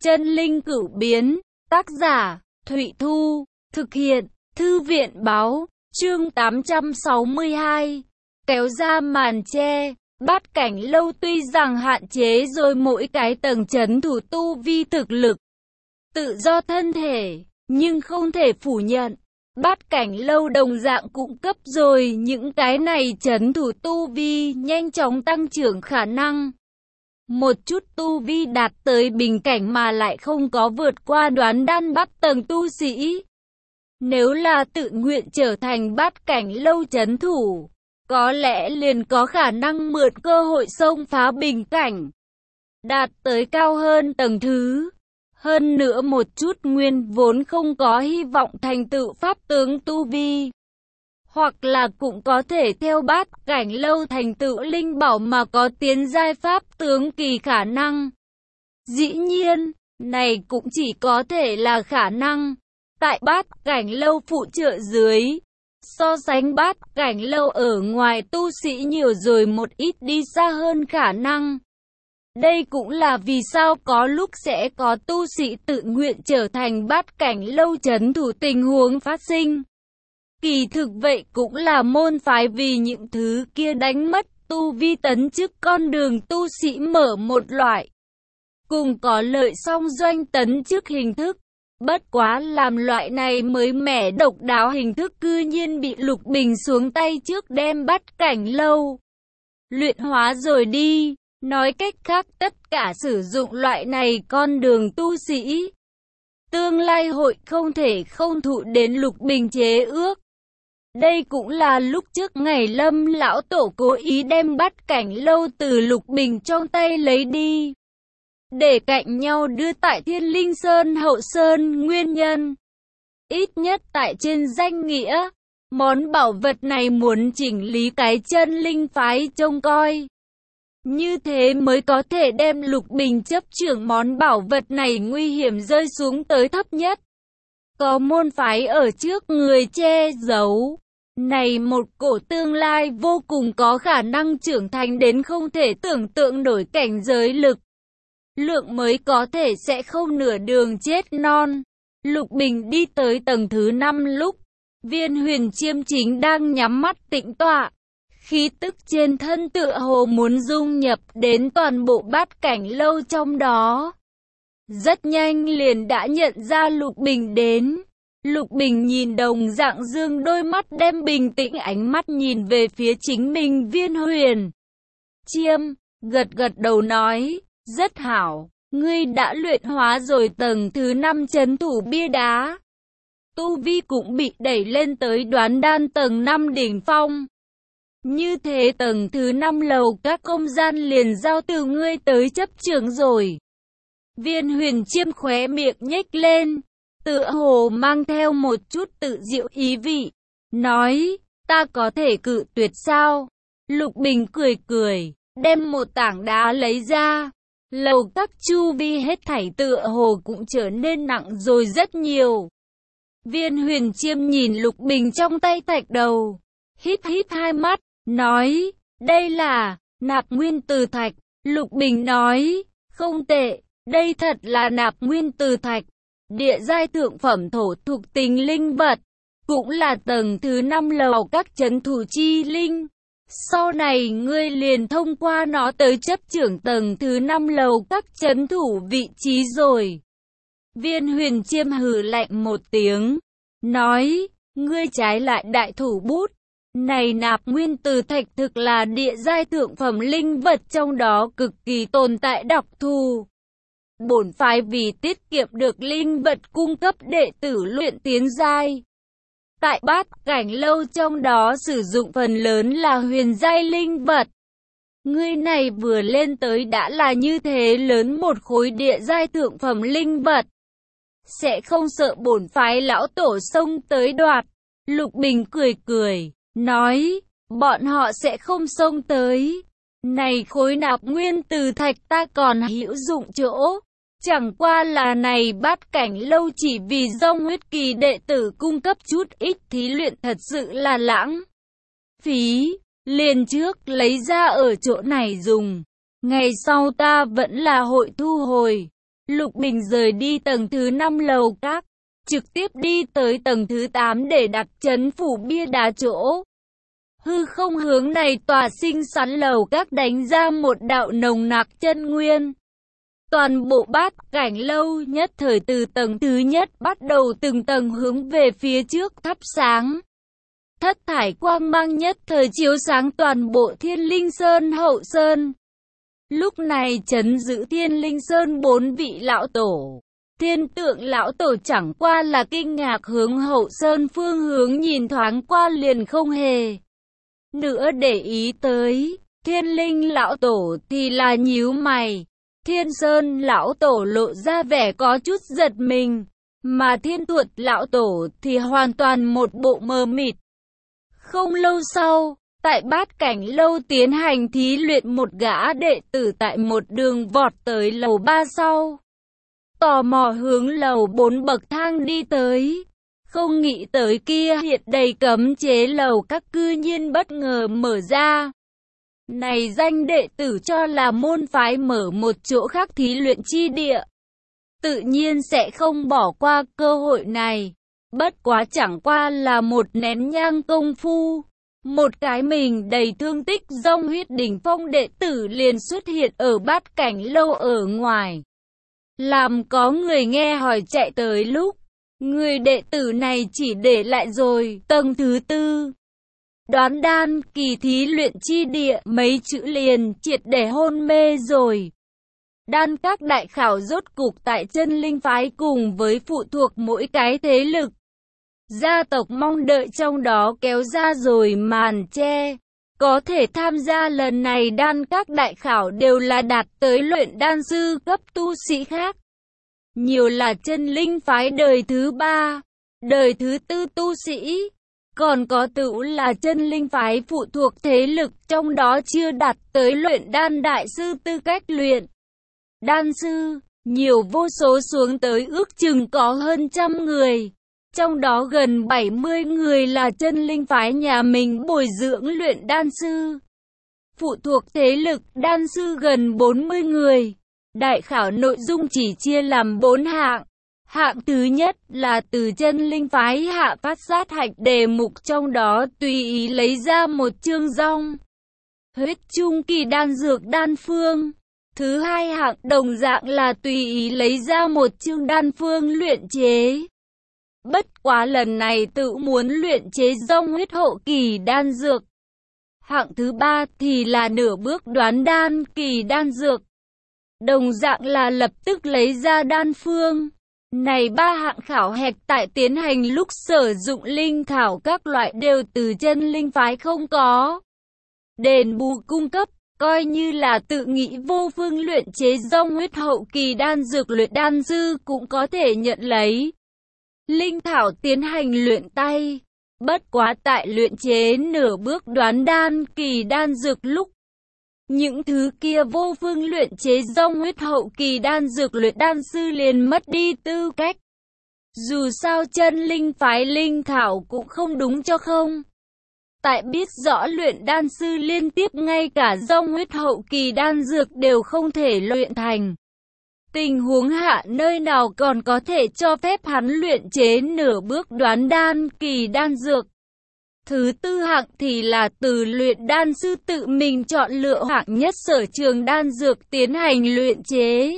Chân linh cửu biến, tác giả, Thụy Thu, thực hiện, Thư viện Báo, chương 862. Kéo ra màn che, Bát Cảnh Lâu tuy rằng hạn chế rồi mỗi cái tầng trấn thủ tu vi thực lực, tự do thân thể, nhưng không thể phủ nhận. Bát Cảnh Lâu đồng dạng cung cấp rồi những cái này trấn thủ tu vi nhanh chóng tăng trưởng khả năng. Một chút tu vi đạt tới bình cảnh mà lại không có vượt qua đoán đan bắt tầng tu sĩ. Nếu là tự nguyện trở thành Bát Cảnh Lâu trấn thủ, có lẽ liền có khả năng mượn cơ hội xông phá bình cảnh, đạt tới cao hơn tầng thứ. Hơn nữa một chút nguyên vốn không có hy vọng thành tựu pháp tướng tu vi, hoặc là cũng có thể theo Bát Cảnh Lâu thành tựu linh bảo mà có tiến giai pháp tướng kỳ khả năng. Dĩ nhiên, này cũng chỉ có thể là khả năng. Tại Bát Cảnh Lâu phụ trợ dưới, so sánh Bát Cảnh Lâu ở ngoài tu sĩ nhiều rồi một ít đi xa hơn khả năng. Đây cũng là vì sao có lúc sẽ có tu sĩ tự nguyện trở thành Bát Cảnh Lâu trấn thủ tình huống phát sinh. Kỳ thực vậy cũng là môn phái vì những thứ kia đánh mất tu vi tấn chức con đường tu sĩ mở một loại cùng có lợi song doanh tấn chức hình thức. Bất quá làm loại này mới mẻ độc đáo hình thức cư nhiên bị Lục Bình xuống tay trước đem Bát Cảnh Lâu luyện hóa rồi đi. Nói cách khác tất cả sử dụng loại này con đường tu sĩ, tương lai hội không thể không thụ đến Lục Bình chế ước. Đây cũng là lúc trước ngày Lâm lão tổ cố ý đem Bát Cảnh Lâu từ Lục Bình trong tay lấy đi, để cạnh nhau đưa tại Thiên Linh Sơn Hậu Sơn nguyên nhân. Ít nhất tại trên danh nghĩa, món bảo vật này muốn chỉnh lý cái chân linh phái trông coi. Như thế mới có thể đem Lục Bình chấp trưởng món bảo vật này nguy hiểm rơi xuống tới thấp nhất. Có môn phái ở trước người che giấu. Này một cổ tương lai vô cùng có khả năng trưởng thành đến không thể tưởng tượng nổi cảnh giới lực lượng mới có thể sẽ không nửa đường chết non. Lục Bình đi tới tầng thứ 5 lúc, Viên Huyền Chiêm chính đang nhắm mắt tĩnh tọa. Khí tức trên thân tựa hồ muốn dung nhập đến toàn bộ Bát Cảnh Lâu trong đó. Rất nhanh liền đã nhận ra Lục Bình đến. Lục Bình nhìn đồng dạng dương đôi mắt đem bình tĩnh ánh mắt nhìn về phía chính mình Viên Huyền Chiêm, gật gật đầu nói, rất hảo, ngươi đã luyện hóa rồi tầng thứ 5 trấn thủ bia đá. Tu vi cũng bị đẩy lên tới đoán đan tầng 5 đỉnh phong. Như thế tầng thứ 5 lầu các không gian liền giao từ ngươi tới chấp trưởng rồi. Viên Huyền Chiêm khóe miệng nhếch lên, tựa hồ mang theo một chút tự diệu ý vị, nói, ta có thể cự tuyệt sao? Lục Bình cười cười, đem một tảng đá lấy ra. Lầu các chu vi hết thảy tựa hồ cũng trở nên nặng rồi rất nhiều. Viên Huyền Chiêm nhìn Lục Bình trong tay thạch đầu, híp híp hai mắt, nói, đây là nạp nguyên từ thạch. Lục Bình nói, không tệ, đây thật là nạp nguyên từ thạch, địa giai thượng phẩm thổ thuộc tính linh vật, cũng là tầng thứ 5 lầu các trấn thủ chi linh. Sau này ngươi liền thông qua nó tới chấp trưởng tầng thứ 5 lầu các trấn thủ vị trí rồi. Viên Huyền Chiêm hừ lạnh một tiếng, nói, ngươi trái lại đại thủ bút. Này nạp nguyên từ thạch thực là địa giai thượng phẩm linh vật trong đó cực kỳ tồn tại đặc thù. Bổn phái vì tiết kiệm được linh vật cung cấp đệ tử luyện tiến giai. Tại Bát Cảnh Lâu trong đó sử dụng phần lớn là huyền giai linh vật. Ngươi này vừa lên tới đã là như thế lớn một khối địa giai thượng phẩm linh vật. Sẽ không sợ bổn phái lão tổ xông tới đoạt. Lục Bình cười cười, nói, bọn họ sẽ không xông tới. Này khối nạp nguyên từ thạch ta còn hữu dụng chỗ. Chẳng qua là này Bát Cảnh Lâu chỉ vì do huyết kỳ đệ tử cung cấp chút ít thí luyện thật sự là lãng phí. Liền trước lấy ra ở chỗ này dùng. Ngày sau ta vẫn là hội thu hồi. Lục Bình rời đi tầng thứ 5 lầu các, trực tiếp đi tới tầng thứ 8 để đặt trấn phủ bia đá chỗ. Hư không hướng này tòa xinh xắn lầu các đánh ra một đạo nồng nặc chân nguyên. Toàn bộ bát cảnh lâu nhất thời từ tầng thứ nhất bắt đầu từng tầng hướng về phía trước thắp sáng. Thất thải quang mang nhất thời chiếu sáng toàn bộ Thiên Linh Sơn hậu sơn. Lúc này trấn giữ Thiên Linh Sơn 4 vị lão tổ. Thiên Tượng lão tổ chẳng qua là kinh ngạc hướng hậu sơn phương hướng nhìn thoáng qua liền không hề nữa để ý tới. Thiên Linh lão tổ thì là nhíu mày. Thiên Sơn lão tổ lộ ra vẻ có chút giật mình, mà Thiên Tuột lão tổ thì hoàn toàn một bộ mờ mịt. Không lâu sau, tại bát cảnh lâu tiến hành thí luyện, một gã đệ tử tại một đường vọt tới lầu 3 sau. Tò mò hướng lầu 4 bậc thang đi tới. Không nghĩ tới kia hiện đầy cấm chế lầu các cư nhiên bất ngờ mở ra. Này danh đệ tử cho là môn phái mở một chỗ khác thí luyện chi địa, tự nhiên sẽ không bỏ qua cơ hội này. Bất quá chẳng qua là một nén nhang công phu, một cái mình đầy thương tích dông huyết đỉnh phong đệ tử liền xuất hiện ở bát cảnh lâu ở ngoài. Làm có người nghe hỏi chạy tới lúc, người đệ tử này chỉ để lại rồi tầng thứ 4. Đoán đan kỳ thí luyện chi địa mấy chữ liền triệt để hôn mê rồi. Đan các đại khảo rốt cục tại chân linh phái cùng với phụ thuộc mỗi cái thế lực gia tộc mong đợi trong đó kéo ra rồi màn che. Có thể tham gia lần này đan các đại khảo đều là đạt tới luyện đan sư cấp tu sĩ khác. Nhiều là chân linh phái đời thứ 3, đời thứ 4 tu sĩ. Còn có tựu là chân linh phái phụ thuộc thế lực trong đó chưa đạt tới luyện đan đại sư tư cách luyện đan sư, nhiều vô số xuống tới ước chừng có hơn 100 người. Trong đó gần 70 người là chân linh phái nhà mình bồi dưỡng luyện đan sư. Phụ thuộc thế lực đan sư gần 40 người. Đại khảo nội dung chỉ chia làm 4 hạng. Hạng thứ nhất là từ chân linh phái hạ phát sát hạch đề mục, trong đó tùy ý lấy ra một chương rong huyết trung kỳ đan dược đan phương. Thứ hai hạng đồng dạng là tùy ý lấy ra một chương đan phương luyện chế. Bất quá lần này tự muốn luyện chế rong huyết hậu kỳ đan dược. Hạng thứ ba thì là nửa bước đoán đan kỳ đan dược. Đồng dạng là lập tức lấy ra đan phương. Này ba hạng khảo hạch tại tiến hành lúc sử dụng linh thảo các loại đều từ chân linh phái không có đền bù cung cấp, coi như là tự nghĩ vô phương luyện chế rong huyết hậu kỳ đan dược luyện đan sư cũng có thể nhận lấy linh thảo tiến hành luyện tay. Bất quá tại luyện chế nửa bước đoán đan kỳ đan dược lúc, những thứ kia vô phương luyện chế rong huyết hậu kỳ đan dược luyện đan sư liền mất đi tư cách. Dù sao chân linh phái linh thảo cũng không đúng cho không. Tại biết rõ luyện đan sư liên tiếp ngay cả rong huyết hậu kỳ đan dược đều không thể luyện thành. Tình huống hạ nơi nào còn có thể cho phép hắn luyện chế nửa bước đoán đan kỳ đan dược. Thứ tư hạng thì là từ luyện đan sư tự mình chọn lựa hạng nhất sở trường đan dược tiến hành luyện chế.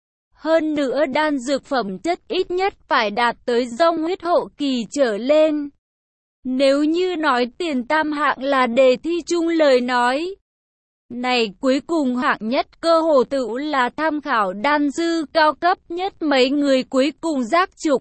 Hơn nữa đan dược phẩm chất ít nhất phải đạt tới rong huyết hậu kỳ trở lên. Nếu như nói tiền tam hạng là đề thi chung lời nói, này cuối cùng hạng nhất cơ hồ tựu là tham khảo đan sư cao cấp nhất mấy người cuối cùng giác trục.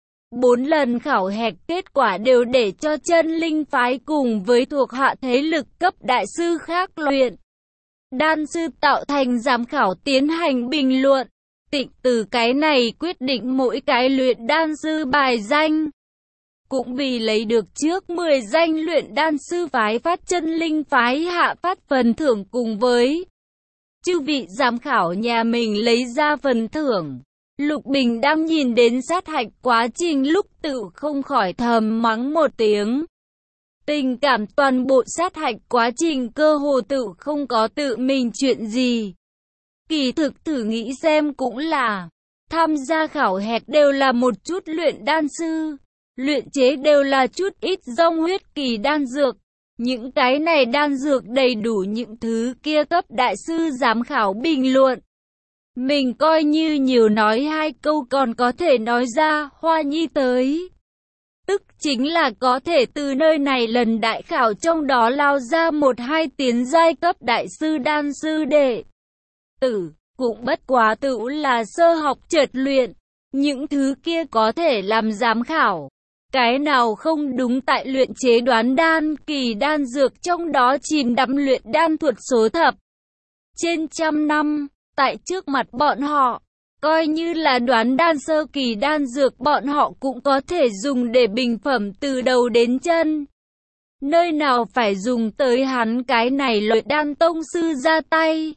4 lần khảo hạch kết quả đều để cho chân linh phái cùng với thuộc hạ thế lực cấp đại sư khác luyện đan sư tạo thành giám khảo tiến hành bình luận. Tịnh từ cái này quyết định mỗi cái luyện đan sư bài danh. Cũng vì lấy được trước 10 danh luyện đan sư phái phát chân linh phái hạ phát phần thưởng cùng với chư vị giám khảo nhà mình lấy ra phần thưởng. Lục Bình đang nhìn đến sát hạch quá trình lúc tự không khỏi thầm mắng một tiếng. Tình cảm toàn bộ sát hạch quá trình cơ hồ tự không có tự mình chuyện gì. Kỳ thực thử nghĩ xem cũng là, tham gia khảo hạch đều là một chút luyện đan sư, luyện chế đều là chút ít dòng huyết kỳ đan dược. Những cái này đan dược đầy đủ những thứ kia cấp đại sư giám khảo bình luận. Mình coi như nhiều nói 2 câu còn có thể nói ra Hoa Nhi tới. Tức chính là có thể từ nơi này lần đại khảo trong đó lao ra 1-2 tiến giai cấp đại sư đan sư đệ tử, cũng bất quá tựu là sơ học chợt luyện. Những thứ kia có thể làm giám khảo. Cái nào không đúng tại luyện chế đoán đan kỳ đan dược trong đó chìm đắm luyện đan thuật số thập trên trăm năm, tại trước mặt bọn họ, coi như là đoán đan sơ kỳ đan dược bọn họ cũng có thể dùng để bình phẩm từ đầu đến chân. Nơi nào phải dùng tới hắn cái này luyện đan tông sư ra tay.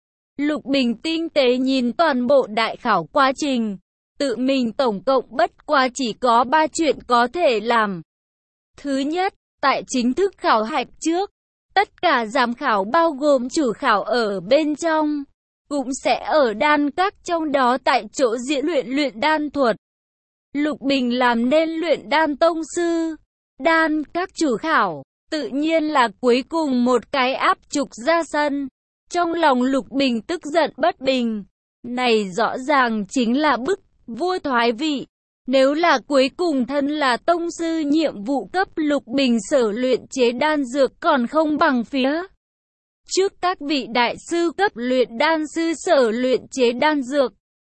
Lục Bình tinh tế nhìn toàn bộ đại khảo quá trình. Tự mình tổng cộng bất quá chỉ có 3 chuyện có thể làm. Thứ nhất, tại chính thức khảo hạch trước, tất cả giám khảo bao gồm chủ khảo ở bên trong, cũng sẽ ở đan các trong đó tại chỗ diễn luyện đan thuật. Lục Bình làm nên luyện đan tông sư, đan các chủ khảo, tự nhiên là cuối cùng một cái áp trục ra sân. Trong lòng Lục Bình tức giận bất bình, này rõ ràng chính là bức vua thoái vị. Nếu là cuối cùng thân là tông sư nhiệm vụ cấp Lục Bình sở luyện chế đan dược còn không bằng phía trước các vị đại sư cấp luyện đan sư sở luyện chế đan dược.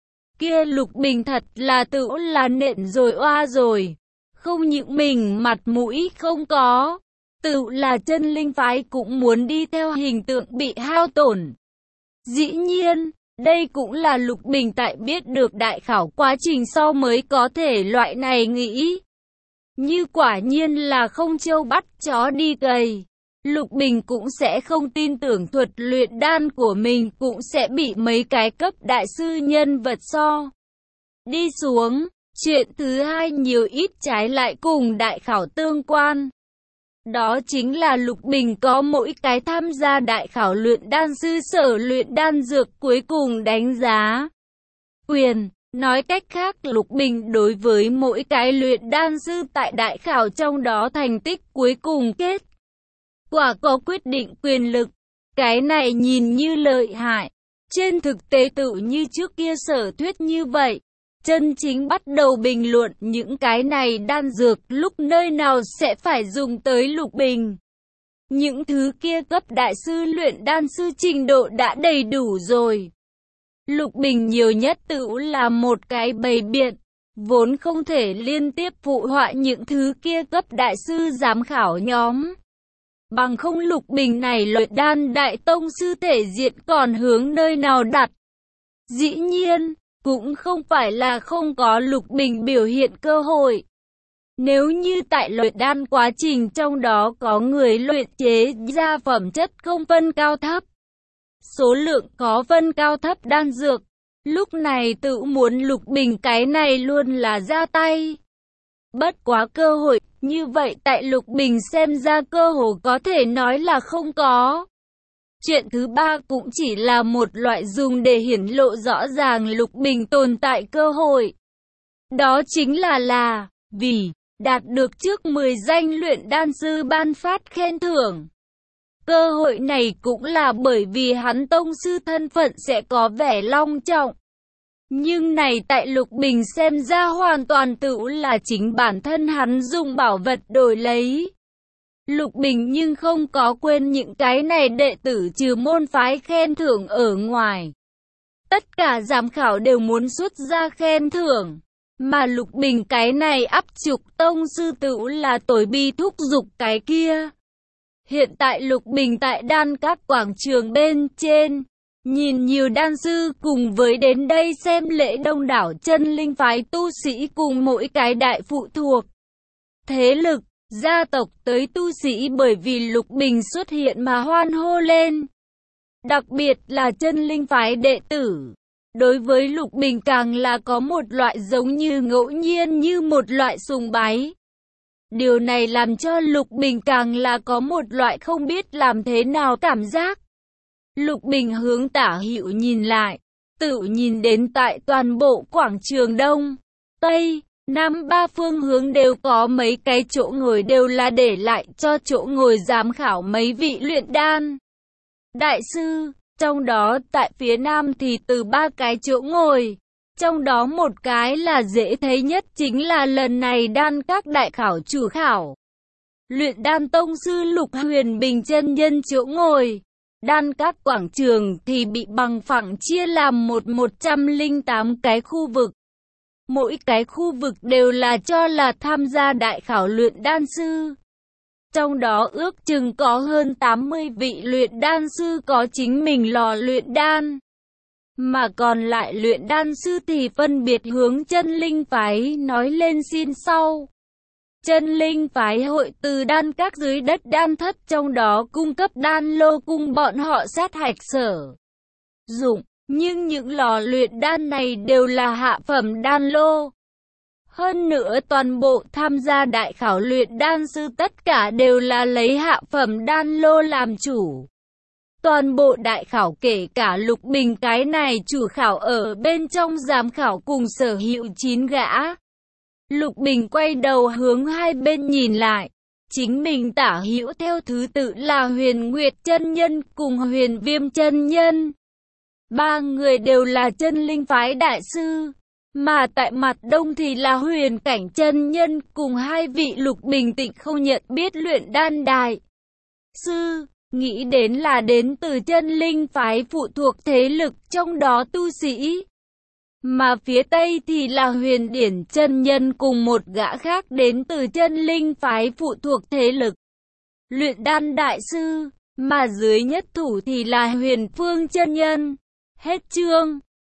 Kia Lục Bình thật là tự là nện rồi oa rồi. Không những mình mặt mũi không có, tự là chân linh phái cũng muốn đi theo hình tượng bị hao tổn. Dĩ nhiên, đây cũng là Lục Bình tại biết được đại khảo quá trình sau mới có thể loại này nghĩ. Như quả nhiên là không trâu bắt chó đi cày, Lục Bình cũng sẽ không tin tưởng thuật luyện đan của mình cũng sẽ bị mấy cái cấp đại sư nhân vật so đi xuống. Chuyện thứ hai nhiều ít trái lại cùng đại khảo tương quan. Đó chính là Lục Bình có mỗi cái tham gia đại khảo luyện đan sư sở luyện đan dược cuối cùng đánh giá quyền. Nói cách khác Lục Bình đối với mỗi cái luyện đan sư tại đại khảo trong đó thành tích cuối cùng kết quả có quyết định quyền lực. Cái này nhìn như lợi hại, trên thực tế tự như trước kia sở thuyết như vậy. Chân chính bắt đầu bình luận những cái này đan dược lúc nơi nào sẽ phải dùng tới Lục Bình. Những thứ kia cấp đại sư luyện đan sư trình độ đã đầy đủ rồi. Lục Bình nhiều nhất tự là một cái bày biện, vốn không thể liên tiếp phụ họa những thứ kia cấp đại sư giám khảo nhóm. Bằng không Lục Bình này luyện đan đại tông sư thể diện còn hướng nơi nào đặt. Dĩ nhiên, cũng không phải là không có Lục Bình biểu hiện cơ hội. Nếu như tại luyện đan quá trình trong đó có người luyện chế ra phẩm chất không phân cao thấp, số lượng có phân cao thấp đan dược, lúc này tự muốn Lục Bình cái này luôn là ra tay. Bất quá cơ hội, như vậy tại Lục Bình xem ra cơ hội có thể nói là không có. Chuyện thứ ba cũng chỉ là một loại dùng để hiển lộ rõ ràng Lục Bình tồn tại cơ hội. Đó chính là vì đạt được trước 10 danh luyện đan sư ban phát khen thưởng. Cơ hội này cũng là bởi vì hắn tông sư thân phận sẽ có vẻ long trọng. Nhưng này tại Lục Bình xem ra hoàn toàn tự là chính bản thân hắn dùng bảo vật đổi lấy. Lục Bình nhưng không có quên những cái này đệ tử trừ môn phái khen thưởng ở ngoài. Tất cả giám khảo đều muốn xuất ra khen thưởng. Mà Lục Bình cái này áp trục tông sư tự là tối bi thúc giục cái kia. Hiện tại Lục Bình tại đan các quảng trường bên trên, nhìn nhiều đan sư cùng với đến đây xem lễ đông đảo chân linh phái tu sĩ cùng mỗi cái đại phụ thuộc thế lực, gia tộc tới tu sĩ bởi vì Lục Bình xuất hiện mà hoan hô lên. Đặc biệt là chân linh phái đệ tử. Đối với Lục Bình càng là có một loại giống như ngẫu nhiên như một loại sùng bái. Điều này làm cho Lục Bình càng là có một loại không biết làm thế nào cảm giác. Lục Bình hướng tả hữu nhìn lại, tự nhìn đến tại toàn bộ quảng trường Đông, Tây, Nam ba phương hướng đều có mấy cái chỗ ngồi, đều là để lại cho chỗ ngồi giám khảo mấy vị luyện đan đại sư. Trong đó tại phía Nam thì từ 3 cái chỗ ngồi. Trong đó một cái là dễ thấy nhất, chính là lần này đan các đại khảo chủ khảo. Luyện đan tông sư Lục Huyền Bình chân nhân chỗ ngồi. Đan các quảng trường thì bị bằng phẳng chia làm 108 cái khu vực. Mỗi cái khu vực đều là cho là tham gia đại khảo luyện đan sư. Trong đó ước chừng có hơn 80 vị luyện đan sư có chính mình lò luyện đan. Mà còn lại luyện đan sư thì phân biệt hướng chân linh phái nói lên xin sau. Chân linh phái hội từ đan các dưới đất đan thất, trong đó cung cấp đan lô cung bọn họ sát hạch sở dụng. Nhưng những lò luyện đan này đều là hạ phẩm đan lô. Hơn nữa toàn bộ tham gia đại khảo luyện đan sư tất cả đều là lấy hạ phẩm đan lô làm chủ. Toàn bộ đại khảo kể cả Lục Bình cái này chủ khảo ở bên trong giám khảo cùng sở hữu 9 gã. Lục Bình quay đầu hướng hai bên nhìn lại. Chính mình tả hữu theo thứ tự là Huyền Nguyệt chân nhân cùng Huyền Viêm chân nhân. 3 người đều là chân linh phái đại sư. Mà tại mặt đông thì là Huyền Cảnh chân nhân cùng 2 vị Lục Bình tịnh không nhận biết luyện đan đại sư. Nghĩ đến là đến từ chân linh phái phụ thuộc thế lực, trong đó tu sĩ. Mà phía tây thì là Huyền Điển chân nhân cùng một gã khác đến từ chân linh phái phụ thuộc thế lực luyện đan đại sư. Mà dưới nhất thủ thì là Huyền Phương chân nhân. Hết chương.